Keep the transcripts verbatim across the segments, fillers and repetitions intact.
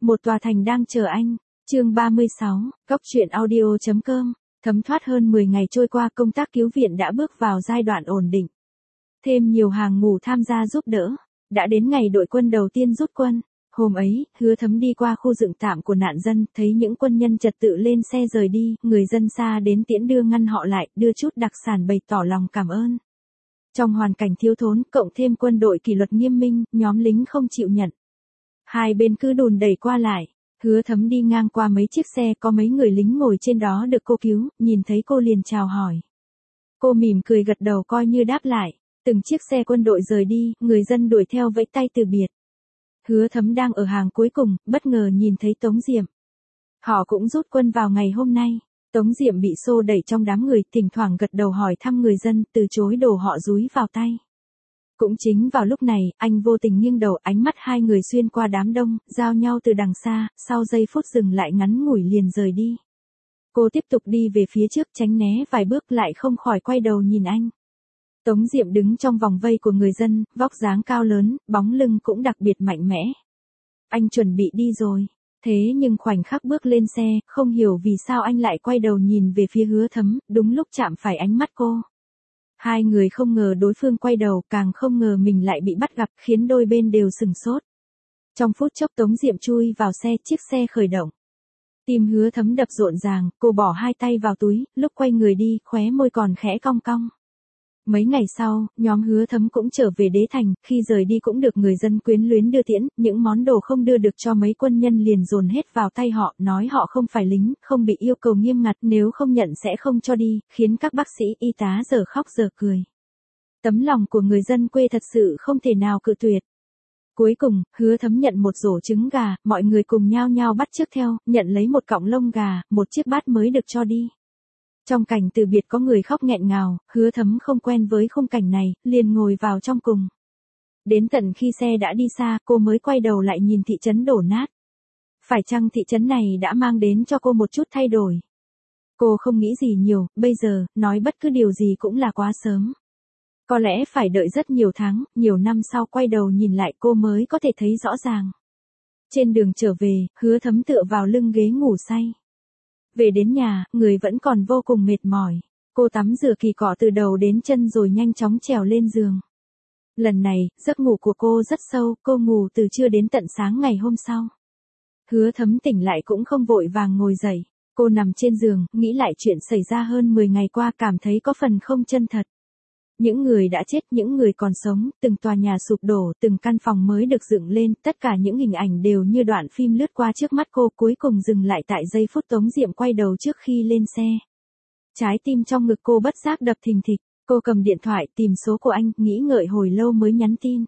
Một tòa thành đang chờ anh. Chương ba mươi sáu, Góc truyện audio chấm com. Thấm thoát hơn mười ngày trôi qua, công tác cứu viện đã bước vào giai đoạn ổn định. Thêm nhiều hàng ngũ tham gia giúp đỡ. Đã đến ngày đội quân đầu tiên rút quân. Hôm ấy, Hứa Thấm đi qua khu dựng tạm của nạn dân, thấy những quân nhân trật tự lên xe rời đi, người dân xa đến tiễn đưa ngăn họ lại, đưa chút đặc sản bày tỏ lòng cảm ơn. Trong hoàn cảnh thiếu thốn, cộng thêm quân đội kỷ luật nghiêm minh, nhóm lính không chịu nhận. Hai bên cứ đùn đẩy qua lại. Hứa Thấm đi ngang qua mấy chiếc xe, có mấy người lính ngồi trên đó được cô cứu, nhìn thấy cô liền chào hỏi. Cô mỉm cười gật đầu coi như đáp lại. Từng chiếc xe quân đội rời đi, người dân đuổi theo vẫy tay từ biệt. Hứa Thấm đang ở hàng cuối cùng, bất ngờ nhìn thấy Tống Diệm. Họ cũng rút quân vào ngày hôm nay. Tống Diệm bị xô đẩy trong đám người, thỉnh thoảng gật đầu hỏi thăm người dân, từ chối đồ họ dúi vào tay. Cũng chính vào lúc này, anh vô tình nghiêng đầu, ánh mắt hai người xuyên qua đám đông, giao nhau từ đằng xa, sau giây phút dừng lại ngắn ngủi liền rời đi. Cô tiếp tục đi về phía trước, tránh né vài bước lại không khỏi quay đầu nhìn anh. Tống Diệm đứng trong vòng vây của người dân, vóc dáng cao lớn, bóng lưng cũng đặc biệt mạnh mẽ. Anh chuẩn bị đi rồi. Thế nhưng khoảnh khắc bước lên xe, không hiểu vì sao anh lại quay đầu nhìn về phía Hứa Thấm, đúng lúc chạm phải ánh mắt cô. Hai người không ngờ đối phương quay đầu, càng không ngờ mình lại bị bắt gặp, khiến đôi bên đều sửng sốt. Trong phút chốc Tống Diệm chui vào xe, chiếc xe khởi động. Tim Hứa Thấm đập rộn ràng, cô bỏ hai tay vào túi, lúc quay người đi, khóe môi còn khẽ cong cong. Mấy ngày sau, nhóm Hứa Thấm cũng trở về đế thành, khi rời đi cũng được người dân quyến luyến đưa tiễn, những món đồ không đưa được cho mấy quân nhân liền dồn hết vào tay họ, nói họ không phải lính, không bị yêu cầu nghiêm ngặt, nếu không nhận sẽ không cho đi, khiến các bác sĩ, y tá giờ khóc giờ cười. Tấm lòng của người dân quê thật sự không thể nào cự tuyệt. Cuối cùng, Hứa Thấm nhận một rổ trứng gà, mọi người cùng nhao nhao bắt chước theo, nhận lấy một cọng lông gà, một chiếc bát mới được cho đi. Trong cảnh từ biệt có người khóc nghẹn ngào, Hứa Thấm không quen với khung cảnh này, liền ngồi vào trong cùng. Đến tận khi xe đã đi xa, cô mới quay đầu lại nhìn thị trấn đổ nát. Phải chăng thị trấn này đã mang đến cho cô một chút thay đổi? Cô không nghĩ gì nhiều, bây giờ, nói bất cứ điều gì cũng là quá sớm. Có lẽ phải đợi rất nhiều tháng, nhiều năm sau quay đầu nhìn lại cô mới có thể thấy rõ ràng. Trên đường trở về, Hứa Thấm tựa vào lưng ghế ngủ say. Về đến nhà, người vẫn còn vô cùng mệt mỏi. Cô tắm rửa kỳ cọ từ đầu đến chân rồi nhanh chóng trèo lên giường. Lần này, giấc ngủ của cô rất sâu, cô ngủ từ trưa đến tận sáng ngày hôm sau. Hứa Thấm tỉnh lại cũng không vội vàng ngồi dậy. Cô nằm trên giường, nghĩ lại chuyện xảy ra hơn mười ngày qua, cảm thấy có phần không chân thật. Những người đã chết, những người còn sống, từng tòa nhà sụp đổ, từng căn phòng mới được dựng lên, tất cả những hình ảnh đều như đoạn phim lướt qua trước mắt cô, cuối cùng dừng lại tại giây phút Tống Diệm quay đầu trước khi lên xe. Trái tim trong ngực cô bất giác đập thình thịch, cô cầm điện thoại tìm số của anh, nghĩ ngợi hồi lâu mới nhắn tin.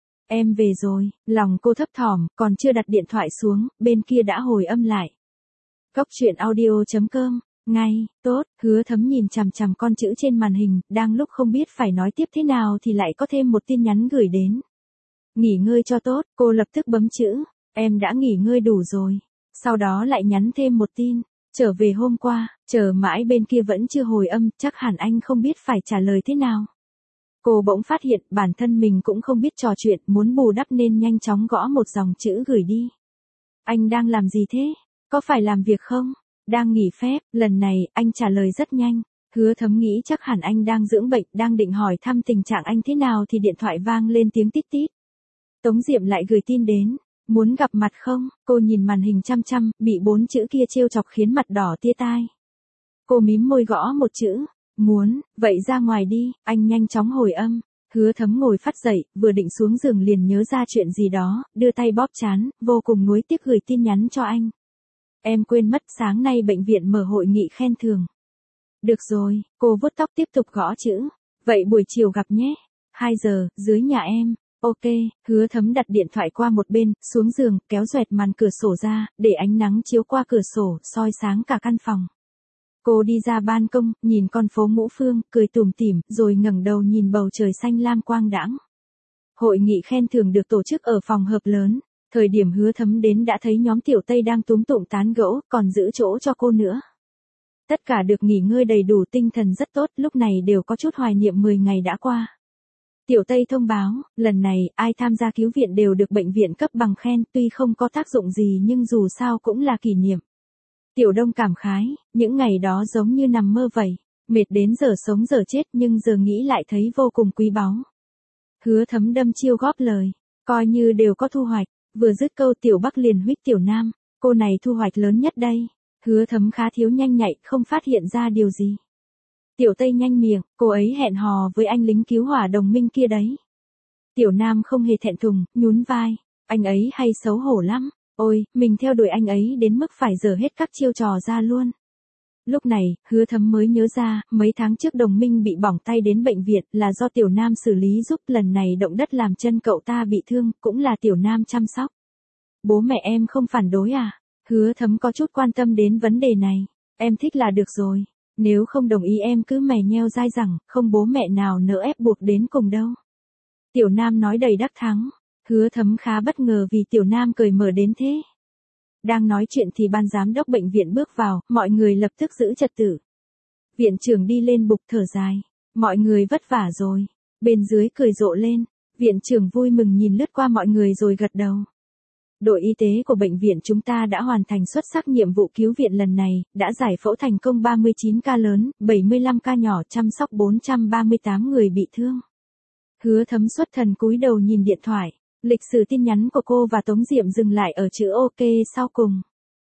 Em về rồi, lòng cô thấp thỏm, còn chưa đặt điện thoại xuống, bên kia đã hồi âm lại. Góc truyện audio chấm com. Ngay, tốt, Hứa Thấm nhìn chằm chằm con chữ trên màn hình, đang lúc không biết phải nói tiếp thế nào thì lại có thêm một tin nhắn gửi đến. Nghỉ ngơi cho tốt, cô lập tức bấm chữ, em đã nghỉ ngơi đủ rồi. Sau đó lại nhắn thêm một tin, trở về hôm qua, chờ mãi bên kia vẫn chưa hồi âm, chắc hẳn anh không biết phải trả lời thế nào. Cô bỗng phát hiện bản thân mình cũng không biết trò chuyện, muốn bù đắp nên nhanh chóng gõ một dòng chữ gửi đi. Anh đang làm gì thế? Có phải làm việc không? Đang nghỉ phép, lần này, anh trả lời rất nhanh. Hứa Thấm nghĩ chắc hẳn anh đang dưỡng bệnh, đang định hỏi thăm tình trạng anh thế nào thì điện thoại vang lên tiếng tít tít. Tống Diệm lại gửi tin đến, muốn gặp mặt không? Cô nhìn màn hình chăm chăm, bị bốn chữ kia trêu chọc khiến mặt đỏ tia tai. Cô mím môi gõ một chữ, muốn, vậy ra ngoài đi, anh nhanh chóng hồi âm. Hứa Thấm ngồi phắt dậy, vừa định xuống giường liền nhớ ra chuyện gì đó, đưa tay bóp trán, vô cùng nuối tiếc gửi tin nhắn cho anh. Em quên mất sáng nay bệnh viện mở hội nghị khen thưởng. Được rồi, cô vuốt tóc tiếp tục gõ chữ. Vậy buổi chiều gặp nhé. hai giờ, dưới nhà em. Ok, Hứa Thấm đặt điện thoại qua một bên, xuống giường, kéo doẹt màn cửa sổ ra, để ánh nắng chiếu qua cửa sổ, soi sáng cả căn phòng. Cô đi ra ban công, nhìn con phố Ngũ Phương, cười tủm tỉm, rồi ngẩng đầu nhìn bầu trời xanh lam quang đãng. Hội nghị khen thưởng được tổ chức ở phòng họp lớn. Thời điểm Hứa Thấm đến đã thấy nhóm Tiểu Tây đang túm tụm tán gẫu, còn giữ chỗ cho cô nữa. Tất cả được nghỉ ngơi đầy đủ, tinh thần rất tốt, lúc này đều có chút hoài niệm mười ngày đã qua. Tiểu Tây thông báo, lần này, ai tham gia cứu viện đều được bệnh viện cấp bằng khen, tuy không có tác dụng gì nhưng dù sao cũng là kỷ niệm. Tiểu Đông cảm khái, những ngày đó giống như nằm mơ vậy, mệt đến giờ sống giờ chết nhưng giờ nghĩ lại thấy vô cùng quý báu. Hứa Thấm đâm chiêu góp lời, coi như đều có thu hoạch, vừa dứt câu Tiểu Bắc liền huých Tiểu Nam, cô này thu hoạch lớn nhất đây. Hứa Thấm khá thiếu nhanh nhạy, không phát hiện ra điều gì. Tiểu Tây nhanh miệng, cô ấy hẹn hò với anh lính cứu hỏa đồng minh kia đấy. Tiểu Nam không hề thẹn thùng, nhún vai, anh ấy hay xấu hổ lắm, ôi, mình theo đuổi anh ấy đến mức phải dở hết các chiêu trò ra luôn. Lúc này, Hứa Thấm mới nhớ ra, mấy tháng trước đồng minh bị bỏng tay đến bệnh viện là do Tiểu Nam xử lý giúp, lần này động đất làm chân cậu ta bị thương, cũng là Tiểu Nam chăm sóc. Bố mẹ em không phản đối à? Hứa Thấm có chút quan tâm đến vấn đề này, em thích là được rồi. Nếu không đồng ý em cứ mè nheo dai dẳng, không bố mẹ nào nỡ ép buộc đến cùng đâu. Tiểu Nam nói đầy đắc thắng, Hứa Thấm khá bất ngờ vì Tiểu Nam cởi mở đến thế. Đang nói chuyện thì ban giám đốc bệnh viện bước vào, mọi người lập tức giữ trật tự. Viện trưởng đi lên bục thở dài, mọi người vất vả rồi, bên dưới cười rộ lên, viện trưởng vui mừng nhìn lướt qua mọi người rồi gật đầu. Đội y tế của bệnh viện chúng ta đã hoàn thành xuất sắc nhiệm vụ cứu viện lần này, đã giải phẫu thành công ba mươi chín ca lớn, bảy mươi lăm ca nhỏ, chăm sóc bốn trăm ba mươi tám người bị thương. Hứa Thấm xuất thần cúi đầu nhìn điện thoại, lịch sử tin nhắn của cô và Tống Diệm dừng lại ở chữ OK sau cùng.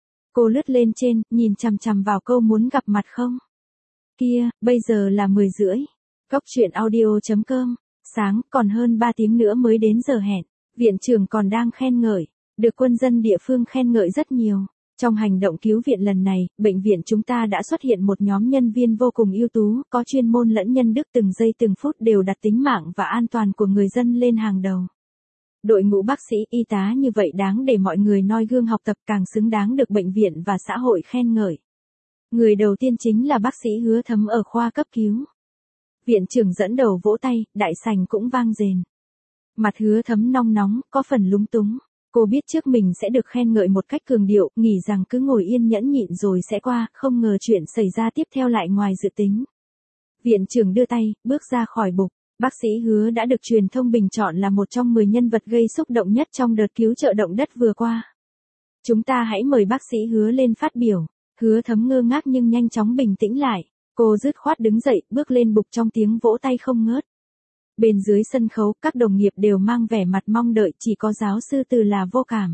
Cô lướt lên trên, nhìn chằm chằm vào câu muốn gặp mặt không? Kia, bây giờ là mười rưỡi. Cốc truyện audio chấm com, sáng, còn hơn ba tiếng nữa mới đến giờ hẹn. Viện trưởng còn đang khen ngợi. Được quân dân địa phương khen ngợi rất nhiều. Trong hành động cứu viện lần này, bệnh viện chúng ta đã xuất hiện một nhóm nhân viên vô cùng ưu tú, có chuyên môn lẫn nhân đức, từng giây từng phút đều đặt tính mạng và an toàn của người dân lên hàng đầu. Đội ngũ bác sĩ, y tá như vậy đáng để mọi người noi gương học tập, càng xứng đáng được bệnh viện và xã hội khen ngợi. Người đầu tiên chính là bác sĩ Hứa Thấm ở khoa cấp cứu. Viện trưởng dẫn đầu vỗ tay, đại sảnh cũng vang rền. Mặt Hứa Thấm nong nóng, có phần lúng túng. Cô biết trước mình sẽ được khen ngợi một cách cường điệu, nghĩ rằng cứ ngồi yên nhẫn nhịn rồi sẽ qua, không ngờ chuyện xảy ra tiếp theo lại ngoài dự tính. Viện trưởng đưa tay, bước ra khỏi bục, bác sĩ Hứa đã được truyền thông bình chọn là một trong mười nhân vật gây xúc động nhất trong đợt cứu trợ động đất vừa qua. Chúng ta hãy mời bác sĩ Hứa lên phát biểu. Hứa Thấm ngơ ngác nhưng nhanh chóng bình tĩnh lại, cô dứt khoát đứng dậy, bước lên bục trong tiếng vỗ tay không ngớt. Bên dưới sân khấu, các đồng nghiệp đều mang vẻ mặt mong đợi, chỉ có giáo sư Từ là vô cảm.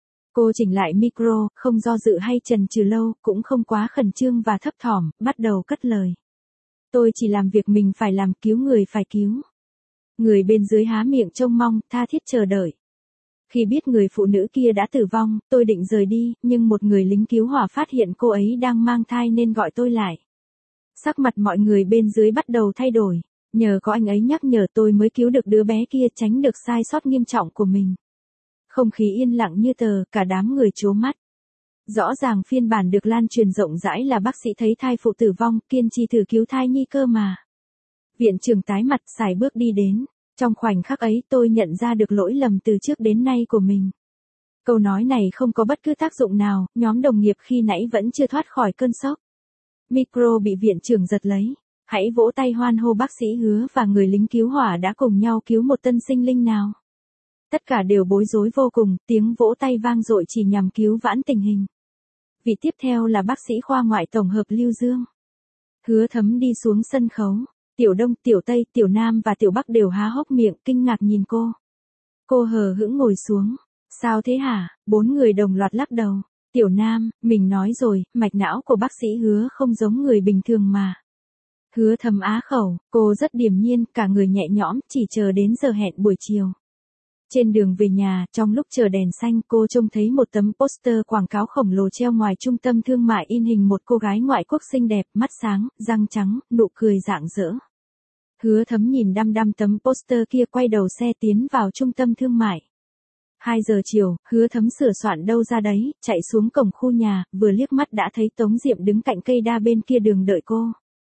Cô chỉnh lại micro, không do dự hay chần chừ lâu, cũng không quá khẩn trương và thấp thỏm, bắt đầu cất lời. Tôi chỉ làm việc mình phải làm, cứu người phải cứu. Người bên dưới há miệng trông mong, tha thiết chờ đợi. Khi biết người phụ nữ kia đã tử vong, tôi định rời đi, nhưng một người lính cứu hỏa phát hiện cô ấy đang mang thai nên gọi tôi lại. Sắc mặt mọi người bên dưới bắt đầu thay đổi. Nhờ có anh ấy nhắc nhở tôi mới cứu được đứa bé kia, tránh được sai sót nghiêm trọng của mình. Không khí yên lặng như tờ, cả đám người trố mắt. Rõ ràng phiên bản được lan truyền rộng rãi là bác sĩ thấy thai phụ tử vong, kiên trì thử cứu thai nhi cơ mà. Viện trưởng tái mặt, sải bước đi đến. Trong khoảnh khắc ấy tôi nhận ra được lỗi lầm từ trước đến nay của mình. Câu nói này không có bất cứ tác dụng nào, nhóm đồng nghiệp khi nãy vẫn chưa thoát khỏi cơn sốc. Micro bị viện trưởng giật lấy. Hãy vỗ tay hoan hô bác sĩ Hứa và người lính cứu hỏa đã cùng nhau cứu một tân sinh linh nào. Tất cả đều bối rối vô cùng, tiếng vỗ tay vang dội chỉ nhằm cứu vãn tình hình. Vị tiếp theo là bác sĩ khoa ngoại tổng hợp Lưu Dương. Hứa Thấm đi xuống sân khấu, Tiểu Đông, Tiểu Tây, Tiểu Nam và Tiểu Bắc đều há hốc miệng kinh ngạc nhìn cô. Cô hờ hững ngồi xuống. Sao thế hả? Bốn người đồng loạt lắc đầu. Tiểu Nam, mình nói rồi, mạch não của bác sĩ Hứa không giống người bình thường mà. Hứa Thấm á khẩu, cô rất điềm nhiên, cả người nhẹ nhõm, chỉ chờ đến giờ hẹn buổi chiều. Trên đường về nhà, trong lúc chờ đèn xanh, cô trông thấy một tấm poster quảng cáo khổng lồ treo ngoài trung tâm thương mại, in hình một cô gái ngoại quốc xinh đẹp, mắt sáng, răng trắng, nụ cười rạng rỡ. Hứa Thấm nhìn đăm đăm tấm poster kia, quay đầu xe tiến vào trung tâm thương mại. hai giờ chiều, Hứa Thấm sửa soạn đâu ra đấy, chạy xuống cổng khu nhà, vừa liếc mắt đã thấy Tống Diệm đứng cạnh cây đa bên kia đường đợi cô.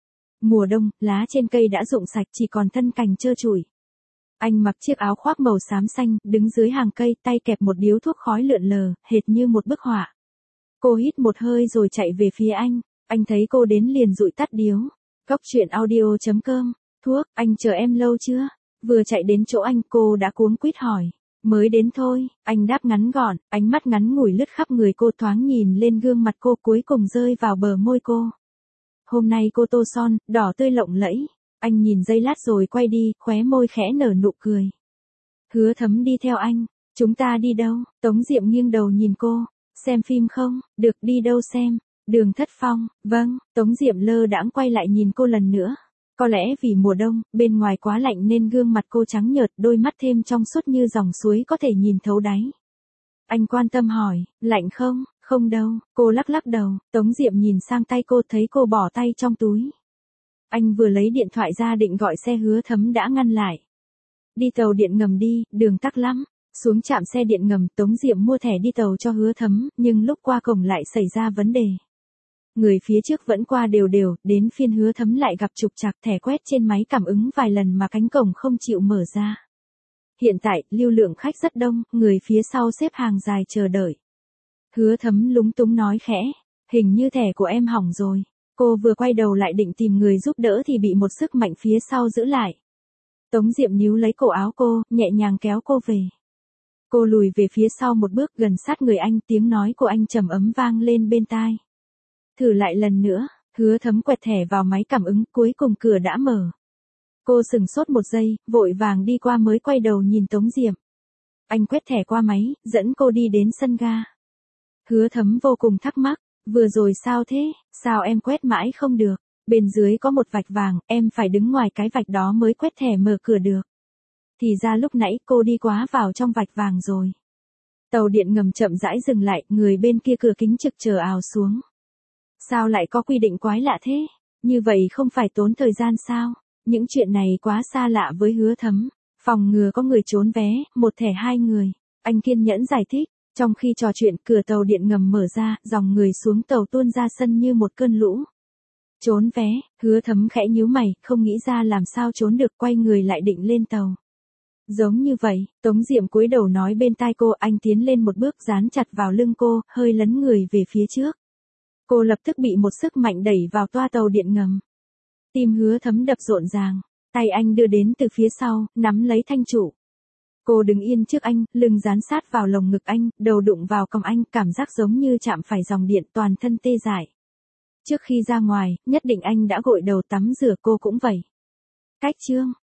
Mùa đông, lá trên cây đã rụng sạch, chỉ còn thân cành trơ trụi. Anh mặc chiếc áo khoác màu xám xanh, đứng dưới hàng cây, tay kẹp một điếu thuốc khói lượn lờ, hệt như một bức họa. Cô hít một hơi rồi chạy về phía anh, anh thấy cô đến liền dụi tắt điếu. Cốc truyện audio chấm com, thuốc, anh chờ em lâu chưa? Vừa chạy đến chỗ anh cô đã cuống quýt hỏi. Mới đến thôi, anh đáp ngắn gọn, ánh mắt ngắn ngủi lướt khắp người cô thoáng nhìn lên gương mặt cô cuối cùng rơi vào bờ môi cô. Hôm nay cô tô son, đỏ tươi lộng lẫy. Anh nhìn giây lát rồi quay đi, khóe môi khẽ nở nụ cười. Hứa Thấm đi theo anh. Chúng ta đi đâu? Tống Diệm nghiêng đầu nhìn cô. Xem phim không? Được, đi đâu xem? Đường Thất Phong. Vâng. Tống Diệm lơ đãng quay lại nhìn cô lần nữa. Có lẽ vì mùa đông, bên ngoài quá lạnh nên gương mặt cô trắng nhợt, đôi mắt thêm trong suốt như dòng suối có thể nhìn thấu đáy. Anh quan tâm hỏi, lạnh không? Không đâu. Cô lắc lắc đầu. Tống Diệm nhìn sang tay cô, thấy cô bỏ tay trong túi. Anh vừa lấy điện thoại ra định gọi xe, Hứa Thấm đã ngăn lại. Đi tàu điện ngầm đi, đường tắc lắm. Xuống trạm xe điện ngầm, Tống Diệm mua thẻ đi tàu cho Hứa Thấm, nhưng lúc qua cổng lại xảy ra vấn đề. Người phía trước vẫn qua đều đều, đến phiên Hứa Thấm lại gặp trục trặc, thẻ quét trên máy cảm ứng vài lần mà cánh cổng không chịu mở ra. Hiện tại, lưu lượng khách rất đông, người phía sau xếp hàng dài chờ đợi. Hứa Thấm lúng túng nói khẽ, hình như thẻ của em hỏng rồi. Cô vừa quay đầu lại định tìm người giúp đỡ thì bị một sức mạnh phía sau giữ lại. Tống Diệm níu lấy cổ áo cô, nhẹ nhàng kéo cô về. Cô lùi về phía sau một bước, gần sát người anh, tiếng nói của anh trầm ấm vang lên bên tai. Thử lại lần nữa. Hứa Thấm quẹt thẻ vào máy cảm ứng, cuối cùng cửa đã mở. Cô sừng sốt một giây, vội vàng đi qua mới quay đầu nhìn Tống Diệm. Anh quét thẻ qua máy, dẫn cô đi đến sân ga. Hứa Thấm vô cùng thắc mắc, vừa rồi sao thế, sao em quét mãi không được, bên dưới có một vạch vàng, em phải đứng ngoài cái vạch đó mới quét thẻ mở cửa được. Thì ra lúc nãy cô đi quá vào trong vạch vàng rồi. Tàu điện ngầm chậm rãi dừng lại, người bên kia cửa kính trực chờ ào xuống. Sao lại có quy định quái lạ thế? Như vậy không phải tốn thời gian sao? Những chuyện này quá xa lạ với Hứa Thấm. Phòng ngừa có người trốn vé, một thẻ hai người. Anh kiên nhẫn giải thích. Trong khi trò chuyện, cửa tàu điện ngầm mở ra, dòng người xuống tàu tuôn ra sân như một cơn lũ. Trốn vé, Hứa Thấm khẽ nhíu mày, không nghĩ ra làm sao trốn được, quay người lại định lên tàu. Giống như vậy, Tống Diệm cúi đầu nói bên tai cô, anh tiến lên một bước dán chặt vào lưng cô, hơi lấn người về phía trước. Cô lập tức bị một sức mạnh đẩy vào toa tàu điện ngầm. Tim Hứa Thấm đập rộn ràng, tay anh đưa đến từ phía sau, nắm lấy thanh trụ. Cô đứng yên trước anh, lưng dán sát vào lồng ngực anh, đầu đụng vào cằm anh, cảm giác giống như chạm phải dòng điện, toàn thân tê dại. Trước khi ra ngoài, nhất định anh đã gội đầu tắm rửa, cô cũng vậy. Cách chương